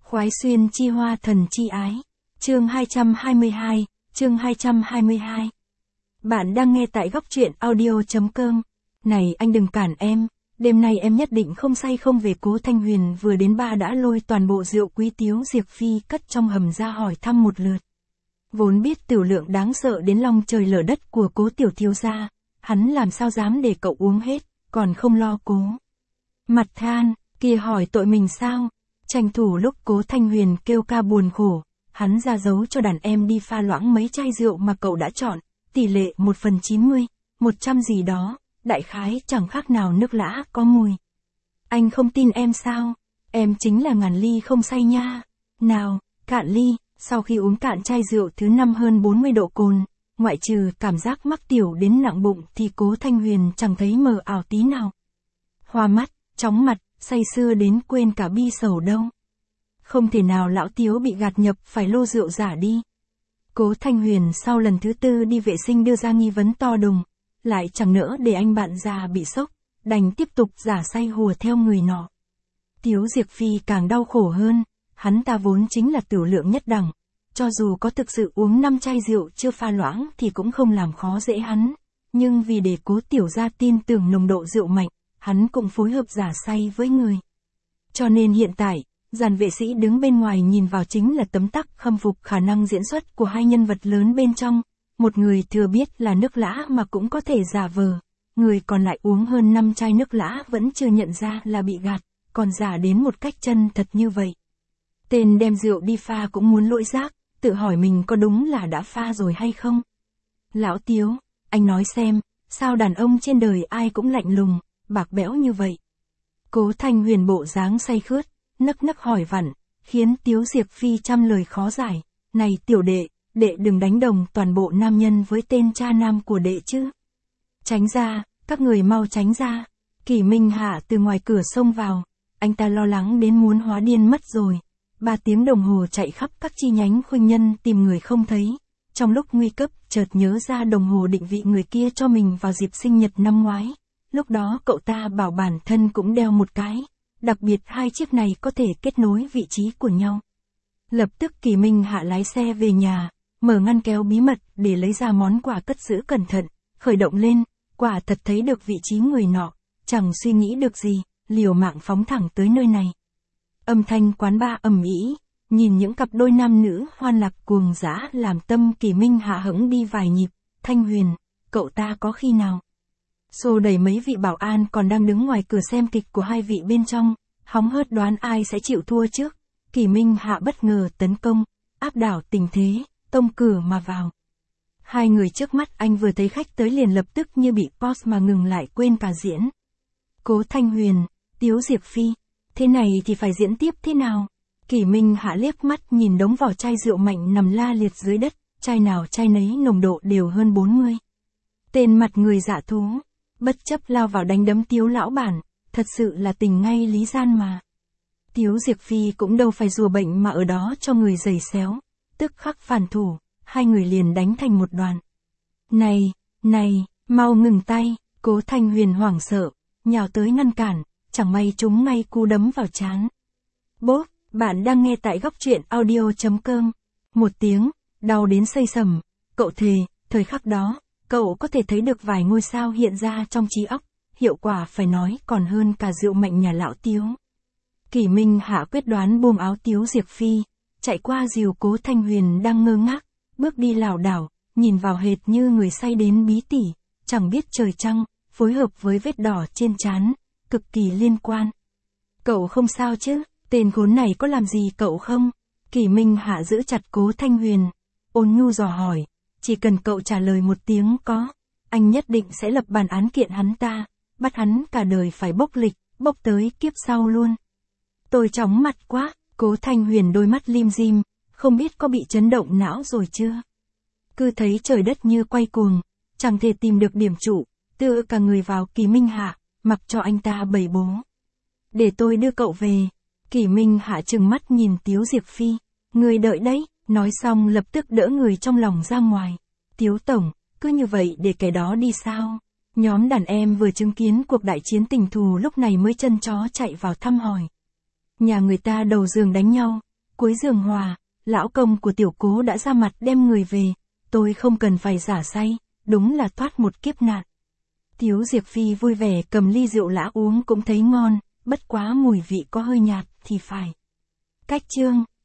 Khoái xuyên chi hoa thần chi ái. Chương 222, chương 222. Bạn đang nghe tại góc truyện audio.com. Này anh đừng cản em, đêm nay em nhất định không say không về. Cố Thanh Huyền vừa đến ba đã lôi toàn bộ rượu quý Tiếu Diệc Phi cất trong hầm ra hỏi thăm một lượt. Vốn biết tiểu lượng đáng sợ đến long trời lở đất của Cố tiểu thiếu gia, hắn làm sao dám để cậu uống hết, còn không lo Cố. Mặt than, kia hỏi tội mình sao? Tranh thủ lúc Cố Thanh Huyền kêu ca buồn khổ, hắn ra dấu cho đàn em đi pha loãng mấy chai rượu mà cậu đã chọn, tỷ lệ 1/90, 100 gì đó, đại khái chẳng khác nào nước lã có mùi. Anh không tin em sao? Em chính là ngàn ly không say nha. Nào, cạn ly. Sau khi uống cạn chai rượu thứ 5 hơn 40 độ cồn, ngoại trừ cảm giác mắc tiểu đến nặng bụng thì Cố Thanh Huyền chẳng thấy mờ ảo tí nào. Hoa mắt, chóng mặt, say sưa đến quên cả bi sầu đâu. Không thể nào lão Tiếu bị gạt nhập phải lô rượu giả đi. Cố Thanh Huyền sau lần thứ tư đi vệ sinh đưa ra nghi vấn to đùng, lại chẳng nỡ để anh bạn già bị sốc, đành tiếp tục giả say hùa theo người nọ. Tiếu Diệc Phi càng đau khổ hơn, hắn ta vốn chính là tiểu lượng nhất đẳng, cho dù có thực sự uống 5 chai rượu chưa pha loãng thì cũng không làm khó dễ hắn, nhưng vì để Cố tiểu gia tin tưởng nồng độ rượu mạnh, hắn cũng phối hợp giả say với người. Cho nên hiện tại, dàn vệ sĩ đứng bên ngoài nhìn vào chính là tấm tắc khâm phục khả năng diễn xuất của hai nhân vật lớn bên trong, một người thừa biết là nước lã mà cũng có thể giả vờ, người còn lại uống hơn 5 chai nước lã vẫn chưa nhận ra là bị gạt, còn giả đến một cách chân thật như vậy. Tên đem rượu đi pha cũng muốn lỗi giác, tự hỏi mình có đúng là đã pha rồi hay không. Lão Tiếu, anh nói xem, sao đàn ông trên đời ai cũng lạnh lùng, bạc bẽo như vậy? Cố Thanh Huyền bộ dáng say khướt, nấc nấc hỏi vặn, khiến Tiếu Diệc Phi trăm lời khó giải. Này tiểu đệ, đệ đừng đánh đồng toàn bộ nam nhân với tên cha nam của đệ chứ. Tránh ra, các người mau tránh ra. Kỷ Minh Hạ từ ngoài cửa xông vào, anh ta lo lắng đến muốn hóa điên mất rồi. 3 tiếng đồng hồ chạy khắp các chi nhánh Khuynh Nhân tìm người không thấy. Trong lúc nguy cấp, chợt nhớ ra đồng hồ định vị người kia cho mình vào dịp sinh nhật năm ngoái. Lúc đó cậu ta bảo bản thân cũng đeo một cái. Đặc biệt hai chiếc này có thể kết nối vị trí của nhau. Lập tức Kỷ Minh Hạ lái xe về nhà, mở ngăn kéo bí mật để lấy ra món quà cất giữ cẩn thận, khởi động lên, quả thật thấy được vị trí người nọ, chẳng suy nghĩ được gì, liều mạng phóng thẳng tới nơi này. Âm thanh quán bar ầm ĩ, nhìn những cặp đôi nam nữ hoan lạc cuồng dã làm tâm Kỷ Minh Hạ hững đi vài nhịp. Thanh Huyền, cậu ta có khi nào? Xô đẩy mấy vị bảo an còn đang đứng ngoài cửa xem kịch của hai vị bên trong, hóng hớt đoán ai sẽ chịu thua trước. Kỷ Minh Hạ bất ngờ tấn công, áp đảo tình thế, tông cửa mà vào. Hai người trước mắt anh vừa thấy khách tới liền lập tức như bị pause mà ngừng lại quên cả diễn. Cố Thanh Huyền, Tiếu Diệc Phi, thế này thì phải diễn tiếp thế nào? Kỷ Minh Hạ liếc mắt nhìn đống vỏ chai rượu mạnh nằm la liệt dưới đất, chai nào chai nấy nồng độ đều hơn 40. Tên mặt người dạ thú, bất chấp lao vào đánh đấm Tiếu lão bản, thật sự là tình ngay lý gian mà. Tiếu Diệc Phi cũng đâu phải rùa bệnh mà ở đó cho người giày xéo, tức khắc phản thủ, hai người liền đánh thành một đoàn. Này, mau ngừng tay, Cố Thanh Huyền hoảng sợ, nhào tới ngăn cản, chẳng may trúng ngay cú đấm vào trán. Bốp, bạn đang nghe tại góc truyện audio.com. Một tiếng, đau đến xây sẩm, cậu thề, thời khắc đó, cậu có thể thấy được vài ngôi sao hiện ra trong trí óc, hiệu quả phải nói còn hơn cả rượu mạnh nhà lão Tiếu. Kỷ Minh Hạ quyết đoán buông áo Tiếu Diệc Phi, chạy qua dìu Cố Thanh Huyền đang ngơ ngác, bước đi lảo đảo, nhìn vào hệt như người say đến bí tỉ, chẳng biết trời trăng, phối hợp với vết đỏ trên trán, cực kỳ liên quan. Cậu không sao chứ, tên khốn này có làm gì cậu không? Kỷ Minh Hạ giữ chặt Cố Thanh Huyền, ôn nhu dò hỏi, chỉ cần cậu trả lời một tiếng có, anh nhất định sẽ lập bản án kiện hắn ta, bắt hắn cả đời phải bốc lịch, bốc tới kiếp sau luôn. Tôi chóng mặt quá, Cố Thanh Huyền đôi mắt lim dim, không biết có bị chấn động não rồi chưa? Cứ thấy trời đất như quay cuồng, chẳng thể tìm được điểm trụ, tựa cả người vào Kỷ Minh Hạ, mặc cho anh ta bày bố. Để tôi đưa cậu về. Kỷ Minh Hạ trừng mắt nhìn Tiếu Diệc Phi, người đợi đấy, nói xong lập tức đỡ người trong lòng ra ngoài. Tiếu tổng, cứ như vậy để kẻ đó đi sao? Nhóm đàn em vừa chứng kiến cuộc đại chiến tình thù lúc này mới chân chó chạy vào thăm hỏi. Nhà người ta đầu giường đánh nhau, Cuối giường hòa, lão công của tiểu cố đã ra mặt đem người về, tôi không cần phải giả say, đúng là thoát một kiếp nạn. Tiếu Diệc Phi vui vẻ cầm ly rượu lã uống cũng thấy ngon, bất quá mùi vị có hơi nhạt thì phải. Cách chương